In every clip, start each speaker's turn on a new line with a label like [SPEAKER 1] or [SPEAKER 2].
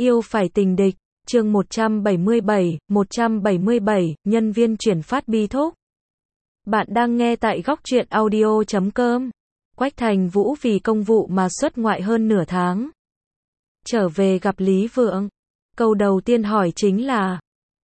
[SPEAKER 1] Yêu phải tình địch, chương 177, nhân viên chuyển phát bi thúc. Bạn đang nghe tại góc truyện audio.com. Quách Thành Vũ vì công vụ mà xuất ngoại hơn nửa tháng. Trở về gặp Lý Vượng. Câu đầu tiên hỏi chính là,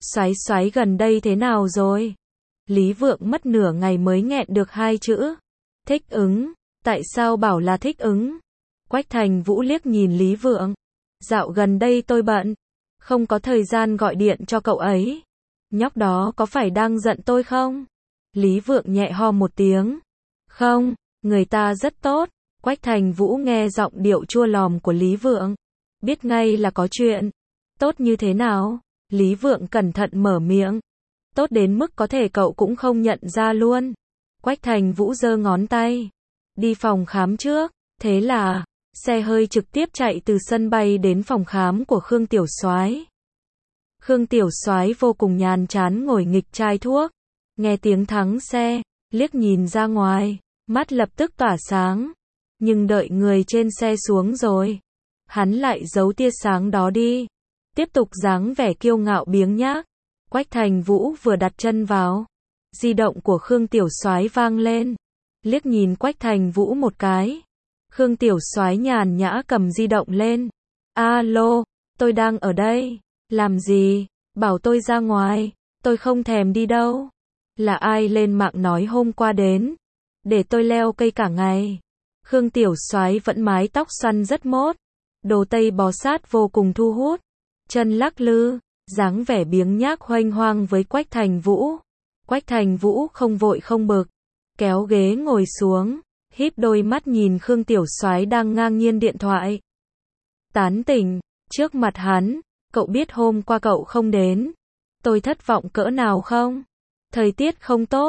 [SPEAKER 1] Soái gần đây thế nào rồi? Lý Vượng mất nửa ngày mới nghẹn được hai chữ. Thích ứng. Tại sao bảo là thích ứng? Quách Thành Vũ liếc nhìn Lý Vượng. Dạo gần đây tôi bận. Không có thời gian gọi điện cho cậu ấy. Nhóc đó có phải đang giận tôi không? Lý Vượng nhẹ ho một tiếng. Không, người ta rất tốt. Quách Thành Vũ nghe giọng điệu chua lòm của Lý Vượng. Biết ngay là có chuyện. Tốt như thế nào? Lý Vượng cẩn thận mở miệng. Tốt đến mức có thể cậu cũng không nhận ra luôn. Quách Thành Vũ giơ ngón tay. Đi phòng khám trước. Thế là, xe hơi trực tiếp chạy từ sân bay đến phòng khám của Khương Tiểu Soái. Khương Tiểu Soái vô cùng nhàn chán ngồi nghịch chai thuốc. Nghe tiếng thắng xe, liếc nhìn ra ngoài, mắt lập tức tỏa sáng. Nhưng đợi người trên xe xuống rồi, hắn lại giấu tia sáng đó đi. Tiếp tục dáng vẻ kiêu ngạo biếng nhác. Quách Thành Vũ vừa đặt chân vào, di động của Khương Tiểu Soái vang lên. Liếc nhìn Quách Thành Vũ một cái. Khương Tiểu Soái nhàn nhã cầm di động lên. Alo, tôi đang ở đây. Làm gì? Bảo tôi ra ngoài. Tôi không thèm đi đâu. Là ai lên mạng nói hôm qua đến? Để tôi leo cây cả ngày. Khương Tiểu Soái vẫn mái tóc xoăn rất mốt. Đồ tây bó sát vô cùng thu hút. Chân lắc lư, dáng vẻ biếng nhác hoành hoang với Quách Thành Vũ. Quách Thành Vũ không vội không bực. Kéo ghế ngồi xuống. Híp đôi mắt nhìn Khương Tiểu Soái đang ngang nhiên điện thoại. Tán tỉnh, trước mặt hắn, cậu biết hôm qua cậu không đến. Tôi thất vọng cỡ nào không? Thời tiết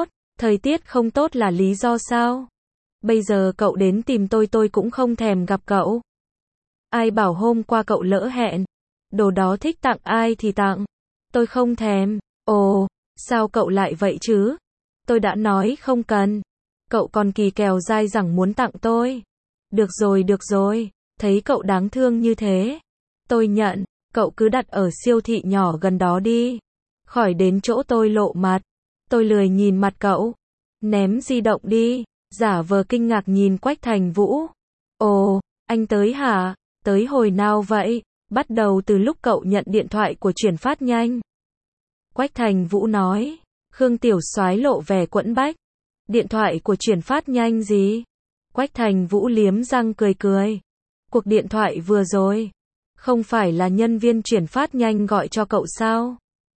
[SPEAKER 1] không tốt là lý do sao? Bây giờ cậu đến tìm tôi cũng không thèm gặp cậu. Ai bảo hôm qua cậu lỡ hẹn? Đồ đó thích tặng ai thì tặng. Tôi không thèm. Ồ, sao cậu lại vậy chứ? Tôi đã nói không cần. Cậu còn kỳ kèo dai dẳng muốn tặng tôi. Được rồi, thấy cậu đáng thương như thế. Tôi nhận, cậu cứ đặt ở siêu thị nhỏ gần đó đi. Khỏi đến chỗ tôi lộ mặt. Tôi lười nhìn mặt cậu. Ném di động đi, giả vờ kinh ngạc nhìn Quách Thành Vũ. Ồ, anh tới hả? Tới hồi nào vậy? Bắt đầu từ lúc cậu nhận điện thoại của chuyển phát nhanh. Quách Thành Vũ nói. Khương Tiểu Soái lộ vẻ quẫn bách. Điện thoại của chuyển phát nhanh gì? Quách Thành Vũ liếm răng cười. Cuộc điện thoại vừa rồi, không phải là nhân viên chuyển phát nhanh gọi cho cậu sao?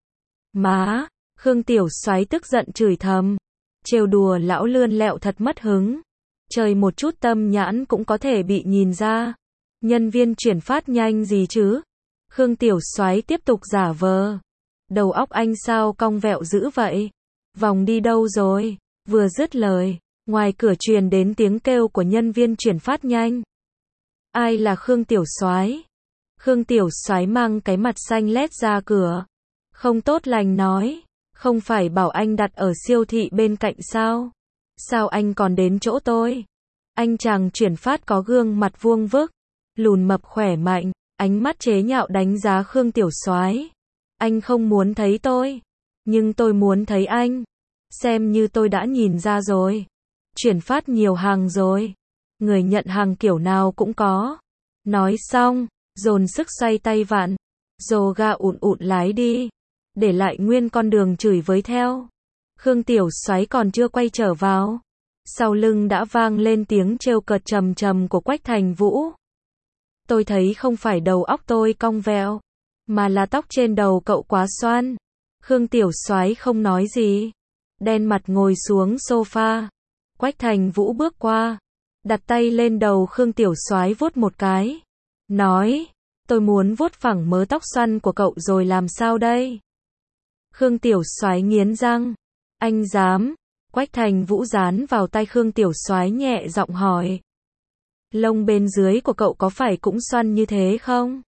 [SPEAKER 1] Má, Khương Tiểu Soái tức giận chửi thầm. Trêu đùa lão lươn lẹo thật mất hứng. Trời một chút tâm nhãn cũng có thể bị nhìn ra. Nhân viên chuyển phát nhanh gì chứ? Khương Tiểu Soái tiếp tục giả vờ. Đầu óc anh sao cong vẹo dữ vậy? Vòng đi đâu rồi? Vừa dứt lời, ngoài cửa truyền đến tiếng kêu của nhân viên chuyển phát nhanh. Ai là Khương Tiểu Soái? Khương Tiểu Soái mang cái mặt xanh lét ra cửa. Không tốt lành nói, không phải bảo anh đặt ở siêu thị bên cạnh sao? Sao anh còn đến chỗ tôi? Anh chàng chuyển phát có gương mặt vuông vức, lùn mập khỏe mạnh, ánh mắt chế nhạo đánh giá Khương Tiểu Soái. Anh không muốn thấy tôi, nhưng tôi muốn thấy anh. Xem như tôi đã nhìn ra rồi. Chuyển phát nhiều hàng rồi. Người nhận hàng kiểu nào cũng có. Nói xong, dồn sức xoay tay vặn. Dồ ga ùn lái đi. Để lại nguyên con đường chửi với theo. Khương Tiểu Soái còn chưa quay trở vào. Sau lưng đã vang lên tiếng trêu cợt trầm trầm của Quách Thành Vũ. Tôi thấy không phải đầu óc tôi cong vẹo, mà là tóc trên đầu cậu quá xoăn. Khương Tiểu Soái không nói gì. Đen mặt ngồi xuống sofa. Quách Thành Vũ bước qua, đặt tay lên đầu Khương Tiểu Soái vuốt một cái. Nói, tôi muốn vuốt phẳng mớ tóc xoăn của cậu rồi làm sao đây? Khương Tiểu Soái nghiến răng. Anh dám? Quách Thành Vũ dán vào tay Khương Tiểu Soái nhẹ giọng hỏi. Lông bên dưới của cậu có phải cũng xoăn như thế không?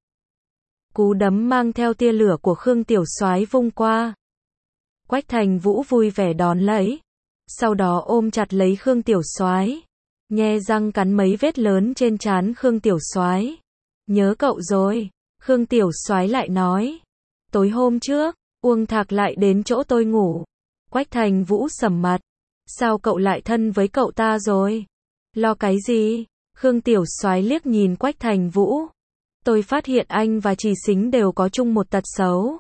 [SPEAKER 1] Cú đấm mang theo tia lửa của Khương Tiểu Soái vung qua. Quách Thành Vũ vui vẻ đón lấy. Sau đó ôm chặt lấy Khương Tiểu Soái. Nhe răng cắn mấy vết lớn trên trán Khương Tiểu Soái. Nhớ cậu rồi. Khương Tiểu Soái lại nói. Tối hôm trước, Uông Thạc lại đến chỗ tôi ngủ. Quách Thành Vũ sầm mặt. Sao cậu lại thân với cậu ta rồi? Lo cái gì? Khương Tiểu Soái liếc nhìn Quách Thành Vũ. Tôi phát hiện anh và Trì Xính đều có chung một tật xấu.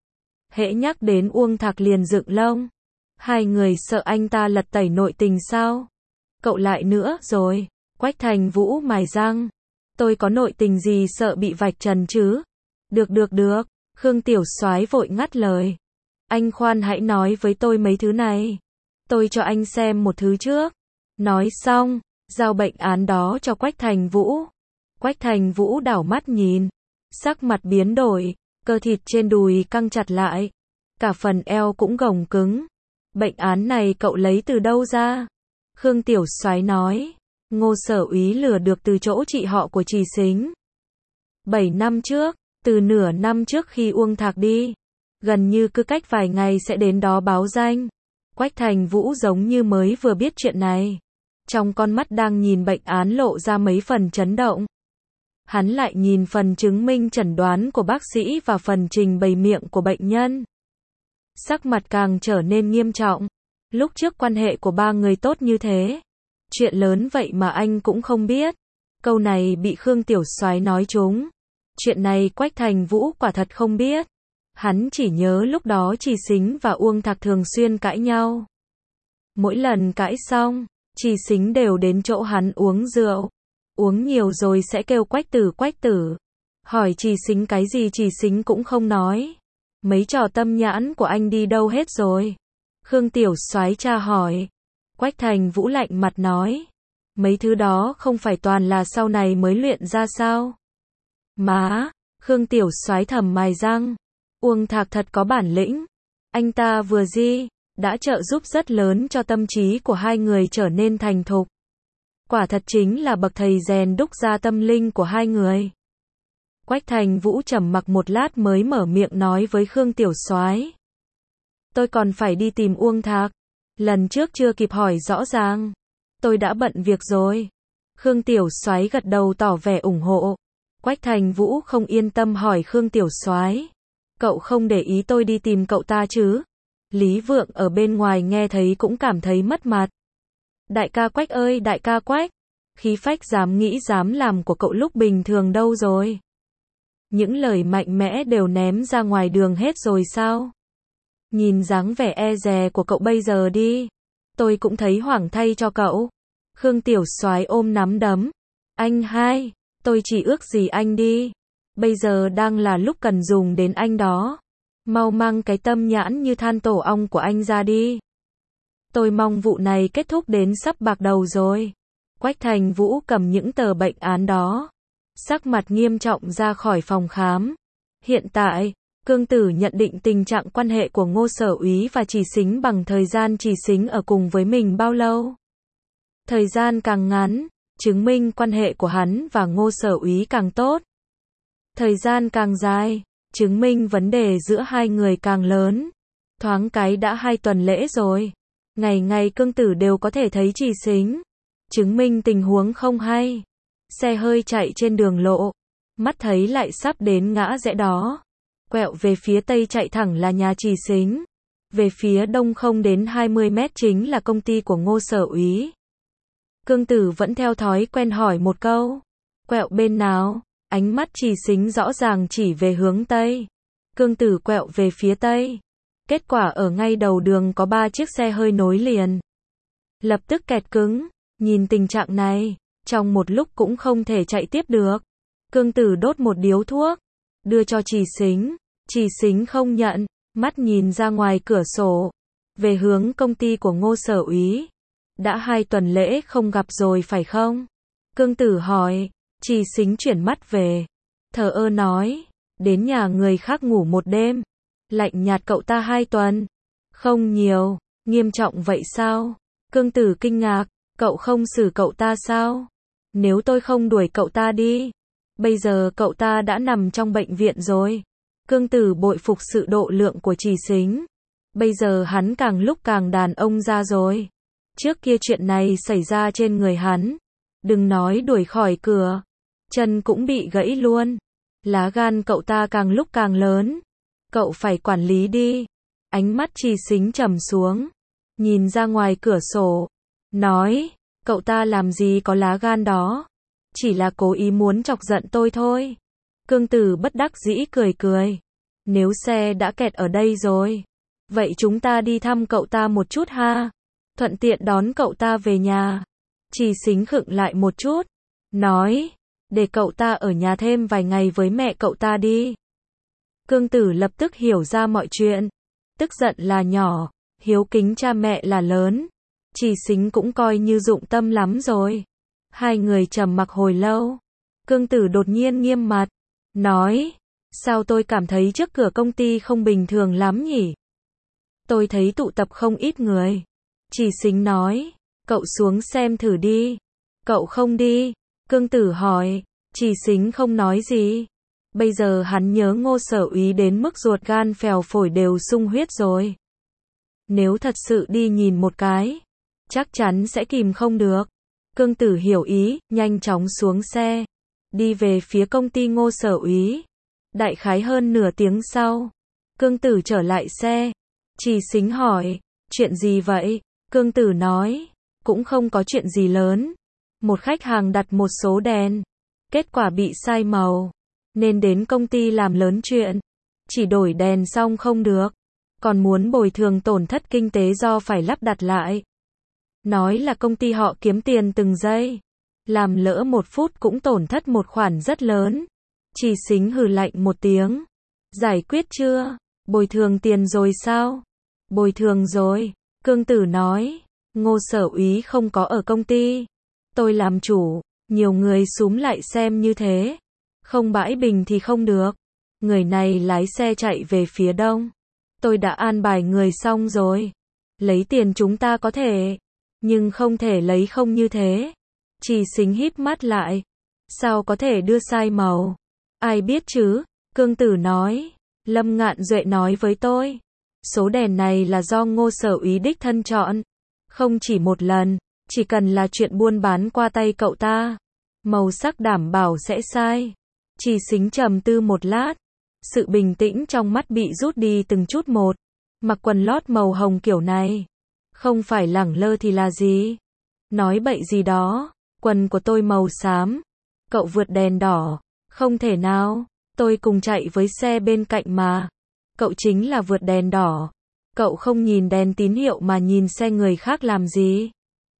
[SPEAKER 1] Hễ nhắc đến Uông Thạc liền dựng lông. Hai người sợ anh ta lật tẩy nội tình sao? Cậu lại nữa rồi. Quách Thành Vũ mài răng. Tôi có nội tình gì sợ bị vạch trần chứ? Được. Khương Tiểu Soái vội ngắt lời. Anh khoan hãy nói với tôi mấy thứ này. Tôi cho anh xem một thứ trước. Nói xong, giao bệnh án đó cho Quách Thành Vũ. Quách Thành Vũ đảo mắt nhìn. Sắc mặt biến đổi, cơ thịt trên đùi căng chặt lại. Cả phần eo cũng gồng cứng. Bệnh án này cậu lấy từ đâu ra? Khương Tiểu Soái nói. Ngô Sở Úy lừa được từ chỗ chị họ của Trì Xính. 7 năm trước, từ nửa năm trước khi Uông Thạc đi. Gần như cứ cách vài ngày sẽ đến đó báo danh. Quách Thành Vũ giống như mới vừa biết chuyện này. Trong con mắt đang nhìn bệnh án lộ ra mấy phần chấn động. Hắn lại nhìn phần chứng minh chẩn đoán của bác sĩ và phần trình bày miệng của bệnh nhân. Sắc mặt càng trở nên nghiêm trọng. Lúc trước quan hệ của ba người tốt như thế. Chuyện lớn vậy mà anh cũng không biết. Câu này bị Khương Tiểu Soái nói trúng. Chuyện này Quách Thành Vũ quả thật không biết. Hắn chỉ nhớ lúc đó Trì Xính và Uông Thạc thường xuyên cãi nhau. Mỗi lần cãi xong, Trì Xính đều đến chỗ hắn uống rượu. Uống nhiều rồi sẽ kêu Quách tử. Hỏi Trì Xính cái gì Trì Xính cũng không nói. Mấy trò tâm nhãn của anh đi đâu hết rồi? Khương Tiểu Soái tra hỏi. Quách Thành Vũ lạnh mặt nói. Mấy thứ đó không phải toàn là sau này mới luyện ra sao? Má, Khương Tiểu Soái thầm mài răng. Uông Thạc thật có bản lĩnh. Anh ta vừa đã trợ giúp rất lớn cho tâm trí của hai người trở nên thành thục. Quả thật chính là bậc thầy rèn đúc ra tâm linh của hai người. Quách Thành Vũ trầm mặc một lát mới mở miệng nói với Khương Tiểu Soái. Tôi còn phải đi tìm Uông Thạc. Lần trước chưa kịp hỏi rõ ràng. Tôi đã bận việc rồi. Khương Tiểu Soái gật đầu tỏ vẻ ủng hộ. Quách Thành Vũ không yên tâm hỏi Khương Tiểu Soái. Cậu không để ý tôi đi tìm cậu ta chứ? Lý Vượng ở bên ngoài nghe thấy cũng cảm thấy mất mặt. Đại ca Quách ơi, đại ca Quách. Khí phách dám nghĩ dám làm của cậu lúc bình thường đâu rồi? Những lời mạnh mẽ đều ném ra ngoài đường hết rồi sao? Nhìn dáng vẻ e dè của cậu bây giờ đi. Tôi cũng thấy hoảng thay cho cậu. Khương Tiểu Soái ôm nắm đấm. Anh hai, tôi chỉ ước gì anh đi. Bây giờ đang là lúc cần dùng đến anh đó. Mau mang cái tâm nhãn như than tổ ong của anh ra đi. Tôi mong vụ này kết thúc đến sắp bạc đầu rồi. Quách Thành Vũ cầm những tờ bệnh án đó. Sắc mặt nghiêm trọng ra khỏi phòng khám. Hiện tại, Cương Tử nhận định tình trạng quan hệ của Ngô Sở Úy và Trì Xính bằng thời gian Trì Xính ở cùng với mình bao lâu. Thời gian càng ngắn, chứng minh quan hệ của hắn và Ngô Sở Úy càng tốt. Thời gian càng dài, chứng minh vấn đề giữa hai người càng lớn. Thoáng cái đã 2 tuần lễ rồi. Ngày ngày Cương Tử đều có thể thấy Trì Xính. Chứng minh tình huống không hay. Xe hơi chạy trên đường lộ. Mắt thấy lại sắp đến ngã rẽ đó. Quẹo về phía tây chạy thẳng là nhà Trì Xính. Về phía đông không đến 20 mét chính là công ty của Ngô Sở Úy. Cương Tử vẫn theo thói quen hỏi một câu. Quẹo bên nào? Ánh mắt Trì Xính rõ ràng chỉ về hướng tây. Cương Tử quẹo về phía tây. Kết quả ở ngay đầu đường có 3 chiếc xe hơi nối liền. Lập tức kẹt cứng. Nhìn tình trạng này, trong một lúc cũng không thể chạy tiếp được. Cương Tử đốt một điếu thuốc, đưa cho Trì Xính. Trì Xính không nhận, mắt nhìn ra ngoài cửa sổ, về hướng công ty của Ngô Sở Úy. Đã 2 tuần lễ không gặp rồi phải không? Cương Tử hỏi. Trì Xính chuyển mắt về, thờ ơ nói, đến nhà người khác ngủ một đêm. Lạnh nhạt cậu ta 2 tuần. Không nhiều, nghiêm trọng vậy sao? Cương Tử kinh ngạc, cậu không xử cậu ta sao? Nếu tôi không đuổi cậu ta đi, bây giờ cậu ta đã nằm trong bệnh viện rồi. Cương Tử bội phục sự độ lượng của Trì Xính. Bây giờ hắn càng lúc càng đàn ông ra rồi. Trước kia chuyện này xảy ra trên người hắn. Đừng nói đuổi khỏi cửa, chân cũng bị gãy luôn. Lá gan cậu ta càng lúc càng lớn. Cậu phải quản lý đi. Ánh mắt Trì Xính trầm xuống, nhìn ra ngoài cửa sổ, nói, cậu ta làm gì có lá gan đó. Chỉ là cố ý muốn chọc giận tôi thôi. Cương Tử bất đắc dĩ cười cười. Nếu xe đã kẹt ở đây rồi, vậy chúng ta đi thăm cậu ta một chút ha. Thuận tiện đón cậu ta về nhà. Trì Xính khựng lại một chút, nói, để cậu ta ở nhà thêm vài ngày với mẹ cậu ta đi. Cương Tử lập tức hiểu ra mọi chuyện. Tức giận là nhỏ, hiếu kính cha mẹ là lớn. Trì Xính cũng coi như dụng tâm lắm rồi. Hai người trầm mặc hồi lâu. Cương Tử đột nhiên nghiêm mặt, nói, sao tôi cảm thấy trước cửa công ty không bình thường lắm nhỉ? Tôi thấy tụ tập không ít người. Trì Xính nói, cậu xuống xem thử đi. Cậu không đi? Cương Tử hỏi. Trì Xính không nói gì. Bây giờ hắn nhớ Ngô Sở Úy đến mức ruột gan phèo phổi đều sung huyết rồi. Nếu thật sự đi nhìn một cái, chắc chắn sẽ kìm không được. Cương Tử hiểu ý, nhanh chóng xuống xe, đi về phía công ty Ngô Sở Úy. Đại khái hơn nửa tiếng sau, Cương Tử trở lại xe. Trì Xính hỏi, chuyện gì vậy? Cương Tử nói, cũng không có chuyện gì lớn. Một khách hàng đặt một số đèn, kết quả bị sai màu, nên đến công ty làm lớn chuyện. Chỉ đổi đèn xong không được, còn muốn bồi thường tổn thất kinh tế do phải lắp đặt lại. Nói là công ty họ kiếm tiền từng giây, làm lỡ một phút cũng tổn thất một khoản rất lớn. Trì Xính hừ lạnh một tiếng. Giải quyết chưa? Bồi thường tiền rồi sao? Bồi thường rồi. Cương Tử nói, Ngô Sở Úy không có ở công ty. Tôi làm chủ, nhiều người xúm lại xem như thế. Không bãi bình thì không được. Người này lái xe chạy về phía đông. Tôi đã an bài người xong rồi. Lấy tiền chúng ta có thể, nhưng không thể lấy không như thế. Trì Xính híp mắt lại. Sao có thể đưa sai màu? Ai biết chứ? Cương Tử nói. Lâm Ngạn Duệ nói với tôi. Số đèn này là do Ngô Sở Úy đích thân chọn. Không chỉ một lần, chỉ cần là chuyện buôn bán qua tay cậu ta, màu sắc đảm bảo sẽ sai. Trì Xính trầm tư một lát. Sự bình tĩnh trong mắt bị rút đi từng chút một. Mặc quần lót màu hồng kiểu này, không phải lẳng lơ thì là gì? Nói bậy gì đó, quần của tôi màu xám. Cậu vượt đèn đỏ, không thể nào, tôi cùng chạy với xe bên cạnh mà. Cậu chính là vượt đèn đỏ. Cậu không nhìn đèn tín hiệu mà nhìn xe người khác làm gì?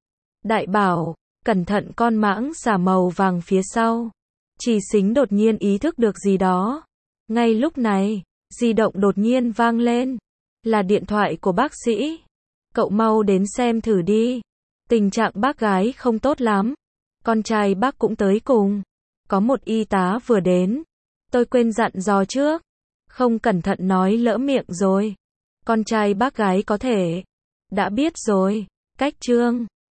[SPEAKER 1] Đại bảo, cẩn thận con mãng xà màu vàng phía sau. Trì Xính đột nhiên ý thức được gì đó. Ngay lúc này, di động đột nhiên vang lên. Là điện thoại của bác sĩ. Cậu mau đến xem thử đi. Tình trạng bác gái không tốt lắm. Con trai bác cũng tới cùng. Có một y tá vừa đến. Tôi quên dặn dò trước. Không cẩn thận nói lỡ miệng rồi. Con trai bác gái có thể. Đã biết rồi. Cách chương